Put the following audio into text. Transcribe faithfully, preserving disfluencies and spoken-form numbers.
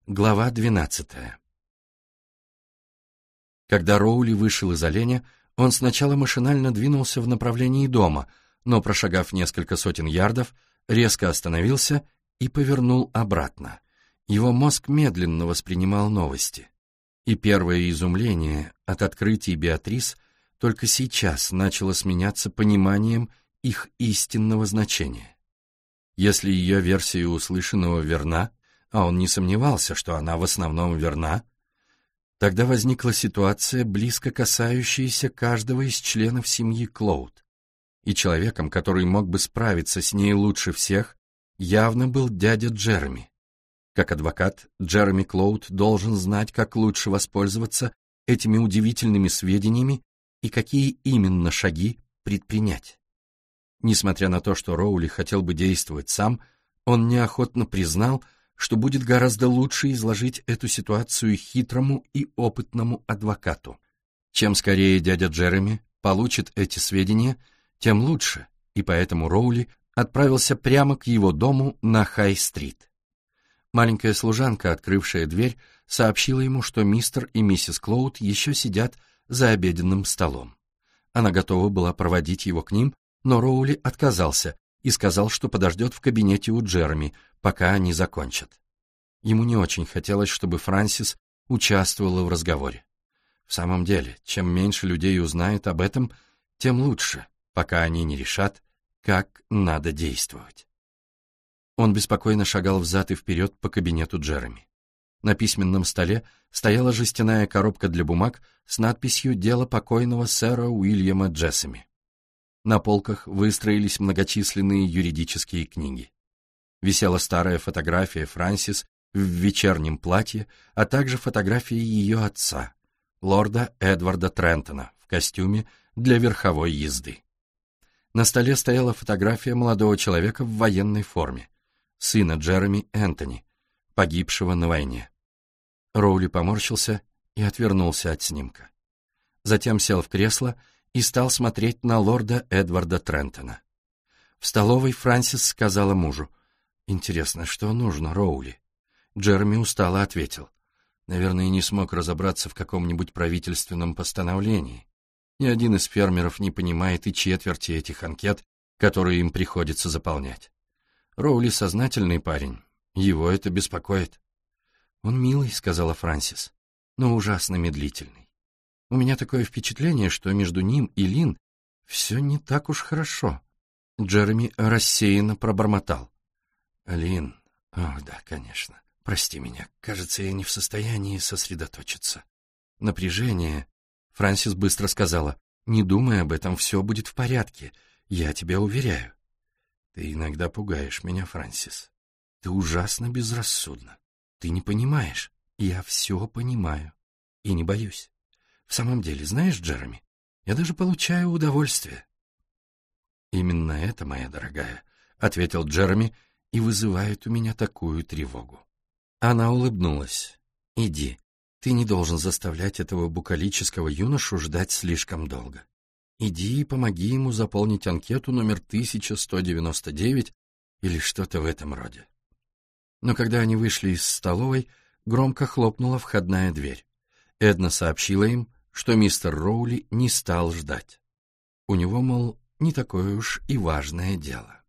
Глава двенадцатая. Когда Роули вышел из оленя, он сначала машинально двинулся в направлении дома, но, прошагав несколько сотен ярдов, резко остановился и повернул обратно. Его мозг медленно воспринимал новости. И первое изумление от открытий Беатрис только сейчас начало сменяться пониманием их истинного значения. Если ее версия услышанного верна, а он не сомневался, что она в основном верна, тогда возникла ситуация, близко касающаяся каждого из членов семьи Клоуд, и человеком, который мог бы справиться с ней лучше всех, явно был дядя Джереми. Как адвокат, Джереми Клоуд должен знать, как лучше воспользоваться этими удивительными сведениями и какие именно шаги предпринять. Несмотря на то, что Роули хотел бы действовать сам, он неохотно признал, что будет гораздо лучше изложить эту ситуацию хитрому и опытному адвокату. Чем скорее дядя Джереми получит эти сведения, тем лучше, и поэтому Роули отправился прямо к его дому на Хай-стрит. Маленькая служанка, открывшая дверь, сообщила ему, что мистер и миссис Клоуд еще сидят за обеденным столом. Она готова была проводить его к ним, но Роули отказался и сказал, что подождет в кабинете у Джереми, пока они закончат. Ему не очень хотелось, чтобы Франсис участвовала в разговоре. В самом деле, чем меньше людей узнает об этом, тем лучше, пока они не решат, как надо действовать. Он беспокойно шагал взад и вперед по кабинету Джереми. На письменном столе стояла жестяная коробка для бумаг с надписью «Дело покойного сэра Уильяма Джессеми». На полках выстроились многочисленные юридические книги. Висела старая фотография Франсис в вечернем платье, а также фотография ее отца, лорда Эдварда Трентона, в костюме для верховой езды. На столе стояла фотография молодого человека в военной форме, сына Джереми Энтони, погибшего на войне. Роули поморщился и отвернулся от снимка. Затем сел в кресло и стал смотреть на лорда Эдварда Трентона. В столовой Франсис сказала мужу: «Интересно, что нужно Роули?» Джереми устало ответил: «Наверное, не смог разобраться в каком-нибудь правительственном постановлении. Ни один из фермеров не понимает и четверти этих анкет, которые им приходится заполнять. Роули сознательный парень, его это беспокоит». «Он милый», — сказала Франсис, — «но ужасно медлительный. У меня такое впечатление, что между ним и Лин все не так уж хорошо». Джереми рассеянно пробормотал: «Лин, ох, да, конечно. Прости меня, кажется, я не в состоянии сосредоточиться. Напряжение...» Франсис быстро сказала: «Не думай об этом, все будет в порядке, я тебя уверяю». «Ты иногда пугаешь меня, Франсис. Ты ужасно безрассудна. Ты не понимаешь. Я все понимаю. И не боюсь. В самом деле, знаешь, Джереми, я даже получаю удовольствие». «Именно это, моя дорогая», — ответил Джереми, — «и вызывает у меня такую тревогу». Она улыбнулась. «Иди, ты не должен заставлять этого букалического юношу ждать слишком долго. Иди и помоги ему заполнить анкету номер тысяча сто девяносто девять или что-то в этом роде». Но когда они вышли из столовой, громко хлопнула входная дверь. Эдна сообщила им, что мистер Роули не стал ждать. У него, мол, не такое уж и важное дело.